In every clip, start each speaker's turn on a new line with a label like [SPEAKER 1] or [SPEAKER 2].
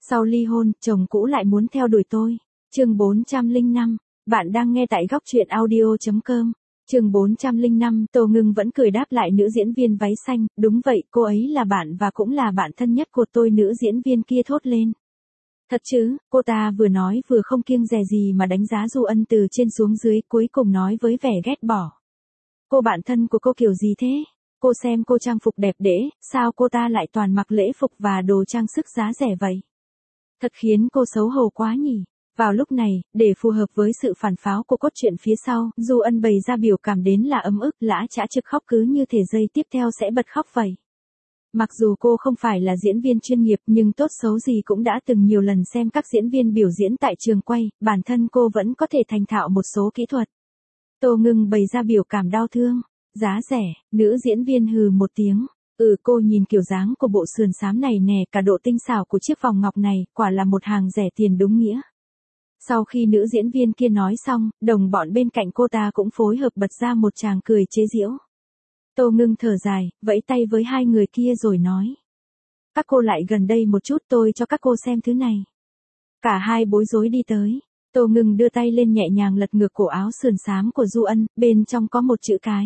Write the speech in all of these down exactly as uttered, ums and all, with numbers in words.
[SPEAKER 1] Sau ly hôn, chồng cũ lại muốn theo đuổi tôi. Chương bốn trăm lẻ năm, bạn đang nghe tại góc truyện audio chấm com. Chương bốn trăm lẻ năm, Tô Ngưng vẫn cười đáp lại nữ diễn viên váy xanh, đúng vậy, cô ấy là bạn và cũng là bạn thân nhất của tôi, nữ diễn viên kia thốt lên. Thật chứ, cô ta vừa nói vừa không kiêng dè gì mà đánh giá Du Ân từ trên xuống dưới, cuối cùng nói với vẻ ghét bỏ. Cô bạn thân của cô kiểu gì thế? Cô xem cô trang phục đẹp đẽ, sao cô ta lại toàn mặc lễ phục và đồ trang sức giá rẻ vậy? Thật khiến cô xấu hổ quá nhỉ. Vào lúc này, để phù hợp với sự phản pháo của cốt truyện phía sau, Du Ân bày ra biểu cảm đến là ấm ức, lã chã trực khóc cứ như thể giây tiếp theo sẽ bật khóc vậy. Mặc dù cô không phải là diễn viên chuyên nghiệp nhưng tốt xấu gì cũng đã từng nhiều lần xem các diễn viên biểu diễn tại trường quay, bản thân cô vẫn có thể thành thạo một số kỹ thuật. Tô Ngưng bày ra biểu cảm đau thương. Giá rẻ, nữ diễn viên hừ một tiếng. Ừ, cô nhìn kiểu dáng của bộ sườn xám này nè, cả độ tinh xảo của chiếc vòng ngọc này, quả là một hàng rẻ tiền đúng nghĩa. Sau khi nữ diễn viên kia nói xong, đồng bọn bên cạnh cô ta cũng phối hợp bật ra một tràng cười chế giễu. Tô Ngưng thở dài, vẫy tay với hai người kia rồi nói. Các cô lại gần đây một chút, tôi cho các cô xem thứ này. Cả hai bối rối đi tới. Tô Ngưng đưa tay lên nhẹ nhàng lật ngược cổ áo sườn xám của Du Ân, bên trong có một chữ cái.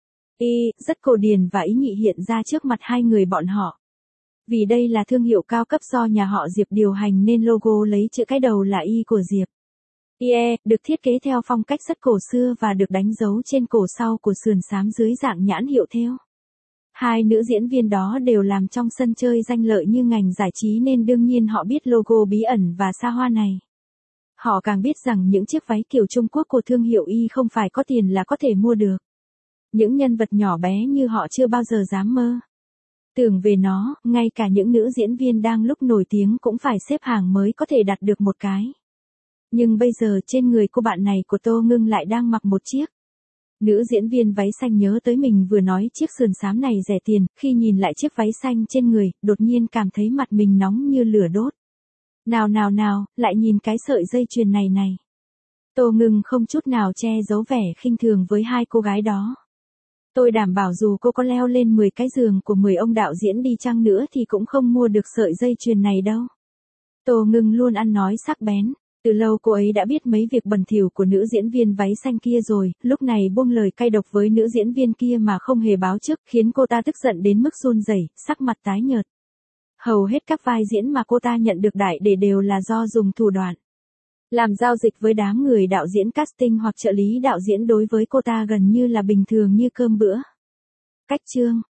[SPEAKER 1] Y, rất cổ điển và ý nhị hiện ra trước mặt hai người bọn họ. Vì đây là thương hiệu cao cấp do nhà họ Diệp điều hành nên logo lấy chữ cái đầu là Y của Diệp. Y, được thiết kế theo phong cách rất cổ xưa và được đánh dấu trên cổ sau của sườn xám dưới dạng nhãn hiệu thêu. Hai nữ diễn viên đó đều làm trong sân chơi danh lợi như ngành giải trí nên đương nhiên họ biết logo bí ẩn và xa hoa này. Họ càng biết rằng những chiếc váy kiểu Trung Quốc của thương hiệu Y không phải có tiền là có thể mua được. Những nhân vật nhỏ bé như họ chưa bao giờ dám mơ tưởng về nó, ngay cả những nữ diễn viên đang lúc nổi tiếng cũng phải xếp hàng mới có thể đặt được một cái. Nhưng bây giờ trên người cô bạn này của Tô Ngưng lại đang mặc một chiếc. Nữ diễn viên váy xanh nhớ tới mình vừa nói chiếc sườn xám này rẻ tiền, khi nhìn lại chiếc váy xanh trên người, đột nhiên cảm thấy mặt mình nóng như lửa đốt. Nào nào nào, lại nhìn cái sợi dây chuyền này này. Tô Ngưng không chút nào che giấu vẻ khinh thường với hai cô gái đó. Tôi đảm bảo dù cô có leo lên mười cái giường của mười ông đạo diễn đi chăng nữa thì cũng không mua được sợi dây chuyền này đâu. Tô Ngưng luôn ăn nói sắc bén. Từ lâu cô ấy đã biết mấy việc bẩn thỉu của nữ diễn viên váy xanh kia rồi, lúc này buông lời cay độc với nữ diễn viên kia mà không hề báo trước, khiến cô ta tức giận đến mức run rẩy, sắc mặt tái nhợt. Hầu hết các vai diễn mà cô ta nhận được đại để đều là do dùng thủ đoạn làm giao dịch với đám người đạo diễn casting hoặc trợ lý đạo diễn, đối với cô ta gần như là bình thường như cơm bữa. Cách chương,